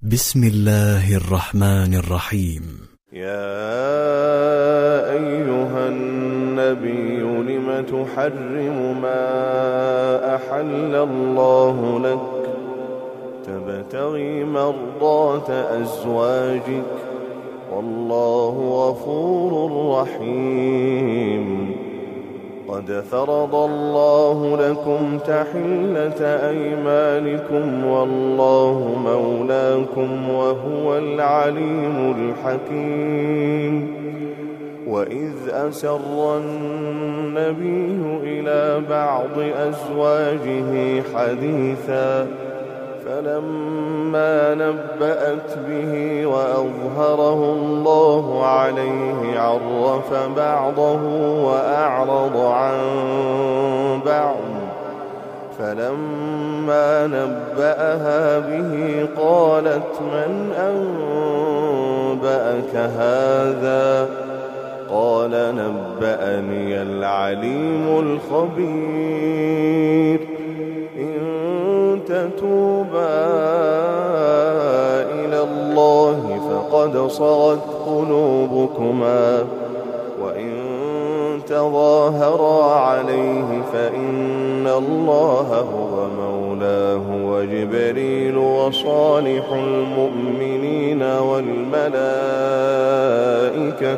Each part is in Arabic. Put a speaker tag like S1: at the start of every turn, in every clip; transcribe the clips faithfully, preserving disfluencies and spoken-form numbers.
S1: بسم الله الرحمن الرحيم.
S2: يا أيها النبي لم تحرم ما أحل الله لك تبتغي مرضات أزواجك والله غفور رحيم. قد فرض الله لكم تحلة أيمانكم والله مولاكم وهو العليم الحكيم. وإذ أسر النبي إلى بعض أزواجه حديثا فلما نبأت به وأظهره الله عليه عرف بعضه وأعرض عن بعض. فلما نبأها به قالت من أنبأك هذا؟ قال نبأني العليم الخبير. تتوبا إلى الله فقد صغت قلوبكما وإن تظاهرا عليه فإن الله هو مولاه وجبريل وصالح المؤمنين والملائكة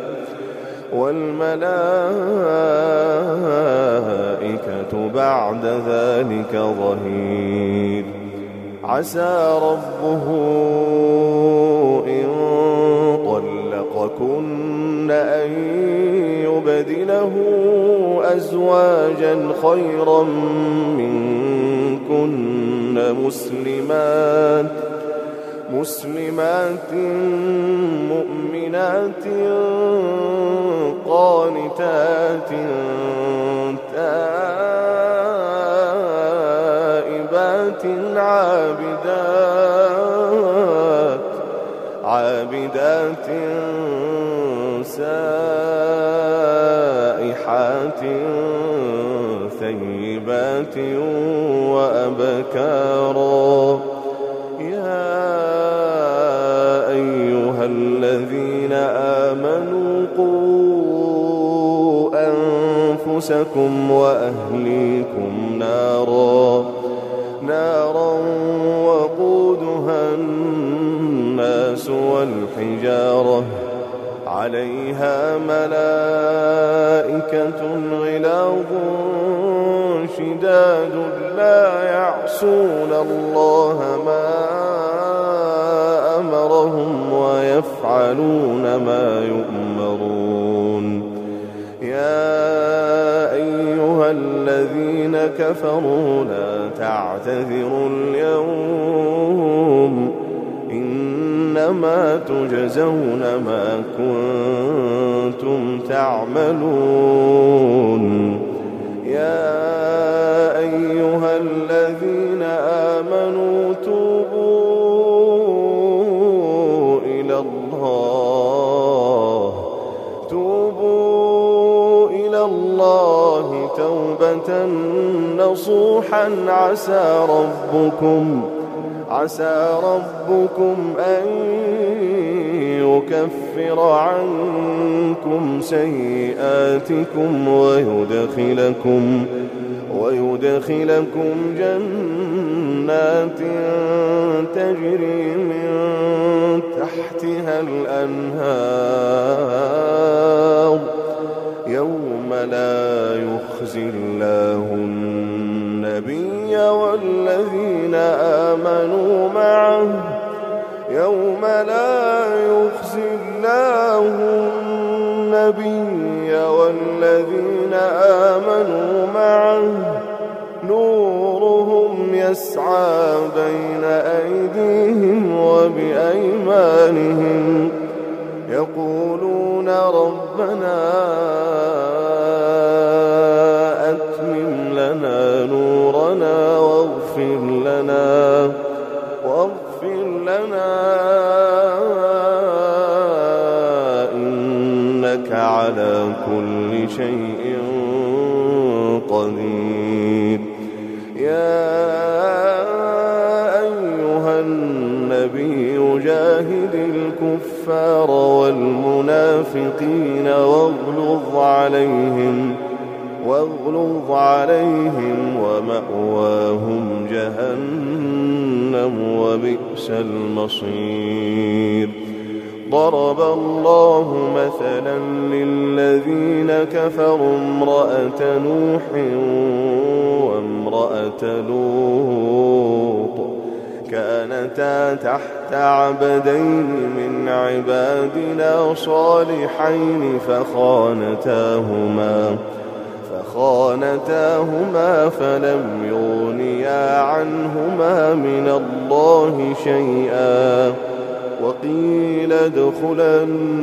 S2: والملائكة بعد ذلك ظهير. عسى ربه إن طلقكن أن يبدله أزواجا خيرا منكن مسلمات مسلمات مؤمنات قانتات تائبات عابدات عابدات سائحات ثيبات وأبكارا. يا أيها الذين آمنوا قوا أنفسكم وأهليكم نارا نارا وقودها الناس والحجارة عليها ملائكة غلاظ شداد لا يعصون الله ما أمرهم ويفعلون ما يؤمرون. يا أيها الذين كفروا لا تعتذروا اليوم إنما تجزون ما كنتم تعملون. يا أيها الذين آمنوا توبوا إلى الله توبوا إلى الله توبة نصوحا عسى ربكم عسى ربكم أن يكفر عنكم سيئاتكم ويدخلكم ويدخلكم جنات تجري من تحتها الأنهار يوم لا يخزي الله النبي والذين آمنوا معه يوم لا يخزي الله النبي والذين آمنوا معه نورهم يسعى بين أيديهم وبأيمانهم يقولون ربنا أتمم لنا نورنا واغفر لنا واغفر لنا إنك على كل شيء قدير. يا أيها النبي جاهد الكفار والمنافقين واغلظ عليهم واغلظ عليهم ومأواهم جهنم وبئس المصير. ضرب الله مثلا للذين كفروا امرأة نوح وامرأة لوط كانتا تحت عبدين من عبادنا صالحين فخانتاهما فخانتاهما فلم يغنيا عنهما من الله شيئا وقيل ادخلا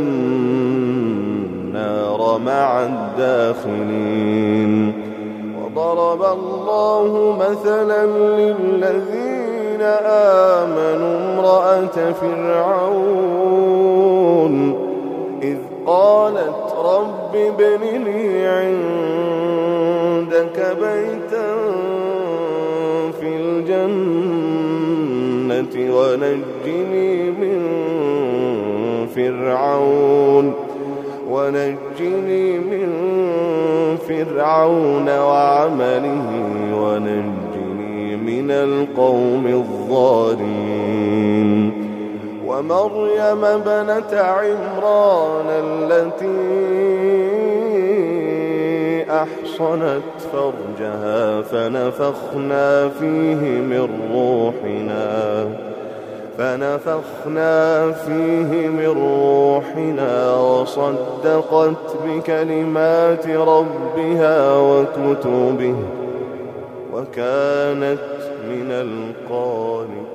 S2: النار مع الداخلين. وضرب الله مثلا للذين آمنوا امرأة فرعون إذ قالت رب ابن لي عندك بيتا في الجنة ونجني من فرعون ونجني من فرعون وعمله ونجني من القوم الظالمين. ومريم ابنة عمران التي أحصنت فرجها فنفخنا فيه من روحنا فنفخنا فيه من روحنا وصدقت بكلمات ربها وكتبه وكانت من القانتين.